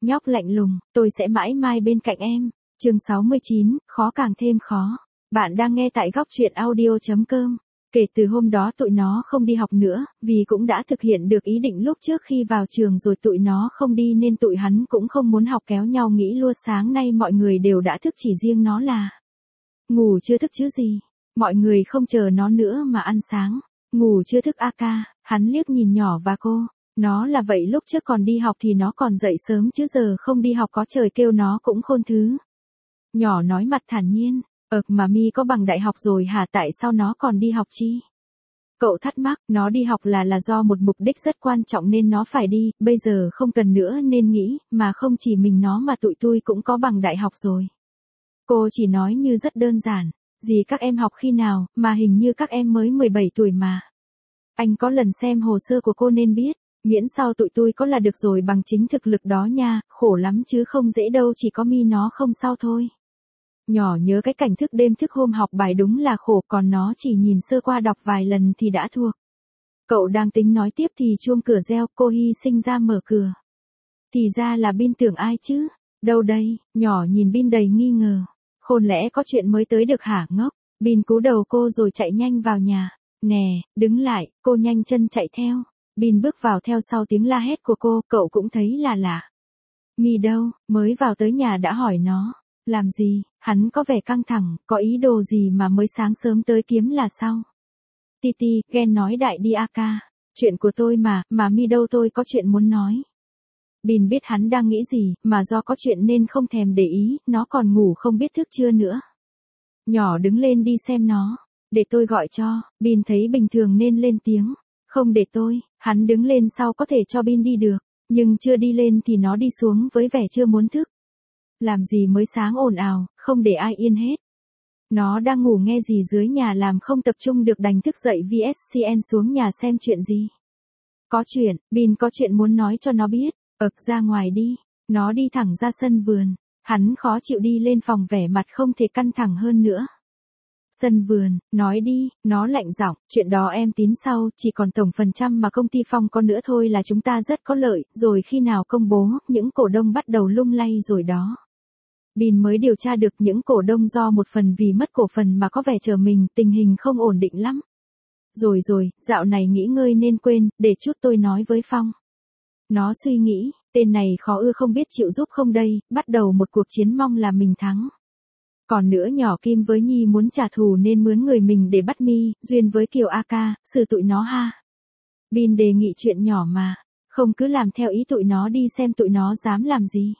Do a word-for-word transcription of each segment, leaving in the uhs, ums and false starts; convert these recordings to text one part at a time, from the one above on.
nhóc lạnh lùng, tôi sẽ mãi mãi bên cạnh em. Chương sáu mươi chín, khó càng thêm khó. Bạn đang nghe tại góc truyện audio chấm com. Kể từ hôm đó tụi nó không đi học nữa, vì cũng đã thực hiện được ý định lúc trước khi vào trường rồi tụi nó không đi nên tụi hắn cũng không muốn học, kéo nhau nghĩ lua sáng nay mọi người đều đã thức, chỉ riêng nó là ngủ chưa thức chứ gì. Mọi người không chờ nó nữa mà ăn sáng. Ngủ chưa thức a ca, hắn liếc nhìn nhỏ và cô. Nó là vậy, lúc trước còn đi học thì nó còn dậy sớm chứ giờ không đi học có trời kêu nó cũng khôn thứ. Nhỏ nói mặt thản nhiên, ực mà mi có bằng đại học rồi hả, tại sao nó còn đi học chi? Cậu thắc mắc, nó đi học là là do một mục đích rất quan trọng nên nó phải đi, bây giờ không cần nữa nên nghĩ, mà không chỉ mình nó mà tụi tôi cũng có bằng đại học rồi. Cô chỉ nói như rất đơn giản, gì các em học khi nào, mà hình như các em mới mười bảy tuổi mà. Anh có lần xem hồ sơ của cô nên biết, miễn sao tụi tôi có là được rồi, bằng chính thực lực đó nha, khổ lắm chứ không dễ đâu, chỉ có mi nó không sao thôi. Nhỏ nhớ cái cảnh thức đêm thức hôm học bài đúng là khổ, còn nó chỉ nhìn sơ qua đọc vài lần thì đã thuộc. Cậu đang tính nói tiếp thì chuông cửa reo, cô hy sinh ra mở cửa. Thì ra là Bin, tưởng ai chứ? Đâu đây? Nhỏ nhìn Bin đầy nghi ngờ. Khôn lẽ có chuyện mới tới được hả ngốc? Bin cú đầu cô rồi chạy nhanh vào nhà. Nè, đứng lại, cô nhanh chân chạy theo. Bin bước vào theo sau tiếng la hét của cô, cậu cũng thấy là lạ. Mi đâu? Mới vào tới nhà đã hỏi nó. Làm gì? Hắn có vẻ căng thẳng, có ý đồ gì mà mới sáng sớm tới kiếm là sao? Titi, ghen nói đại đi a ca. Chuyện của tôi mà, mà mi đâu, tôi có chuyện muốn nói. Bin biết hắn đang nghĩ gì, mà do có chuyện nên không thèm để ý, nó còn ngủ không biết thức chưa nữa. Nhỏ đứng lên đi xem nó. Để tôi gọi cho. Bin thấy bình thường nên lên tiếng. Không để tôi. Hắn đứng lên sau có thể cho Bin đi được, nhưng chưa đi lên thì nó đi xuống với vẻ chưa muốn thức. Làm gì mới sáng ồn ào, không để ai yên hết. Nó đang ngủ nghe gì dưới nhà làm không tập trung được đành thức dậy vê ét xê en xuống nhà xem chuyện gì. Có chuyện, Bin có chuyện muốn nói cho nó biết. Ực ra ngoài đi. Nó đi thẳng ra sân vườn. Hắn khó chịu đi lên phòng vẻ mặt không thể căng thẳng hơn nữa. Sân vườn, nói đi, nó lạnh giọng, chuyện đó em tín sau, chỉ còn tổng phần trăm mà công ty Phong có nữa thôi là chúng ta rất có lợi, rồi khi nào công bố, những cổ đông bắt đầu lung lay rồi đó. Bin mới điều tra được những cổ đông do một phần vì mất cổ phần mà có vẻ chờ mình, tình hình không ổn định lắm. Rồi rồi, dạo này nghỉ ngơi nên quên, để chút tôi nói với Phong. Nó suy nghĩ, tên này khó ưa không biết chịu giúp không đây, bắt đầu một cuộc chiến mong là mình thắng. Còn nữa nhỏ Kim với Nhi muốn trả thù nên mướn người mình để bắt Mi, duyên với Kiều a ca, xử tụi nó ha. Bin đề nghị chuyện nhỏ mà, không cứ làm theo ý tụi nó đi xem tụi nó dám làm gì.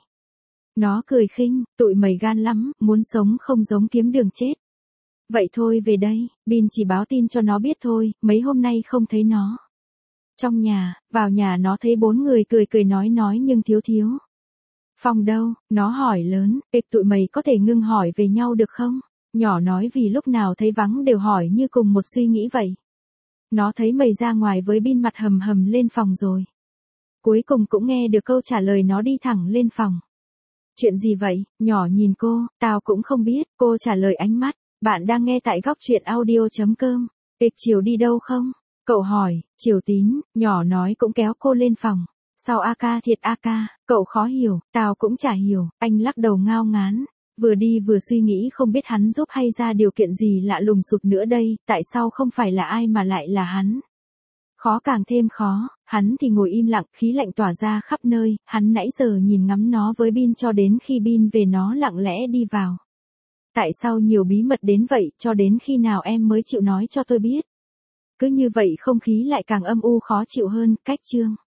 Nó cười khinh, tụi mày gan lắm, muốn sống không giống kiếm đường chết. Vậy thôi về đây, Bin chỉ báo tin cho nó biết thôi, mấy hôm nay không thấy nó. Trong nhà, vào nhà nó thấy bốn người cười cười nói nói nhưng thiếu thiếu. Phong đâu? Nó hỏi lớn, ịch tụi mày có thể ngưng hỏi về nhau được không? Nhỏ nói vì lúc nào thấy vắng đều hỏi như cùng một suy nghĩ vậy. Nó thấy mày ra ngoài với Bin mặt hầm hầm lên phòng rồi. Cuối cùng cũng nghe được câu trả lời, nó đi thẳng lên phòng. Chuyện gì vậy? Nhỏ nhìn cô, tao cũng không biết, cô trả lời ánh mắt. Bạn đang nghe tại góc truyện audio chấm com. Ịch chiều đi đâu không? Cậu hỏi, Chiều Tín, nhỏ nói cũng kéo cô lên phòng. Sao a ca thiệt a ca, cậu khó hiểu, tao cũng chả hiểu, anh lắc đầu ngao ngán. Vừa đi vừa suy nghĩ không biết hắn giúp hay ra điều kiện gì lạ lùng sụp nữa đây, tại sao không phải là ai mà lại là hắn. Khó càng thêm khó, hắn thì ngồi im lặng, khí lạnh tỏa ra khắp nơi, hắn nãy giờ nhìn ngắm nó với Bin cho đến khi Bin về nó lặng lẽ đi vào. Tại sao nhiều bí mật đến vậy, cho đến khi nào em mới chịu nói cho tôi biết. Cứ như vậy không khí lại càng âm u khó chịu hơn, cách chương.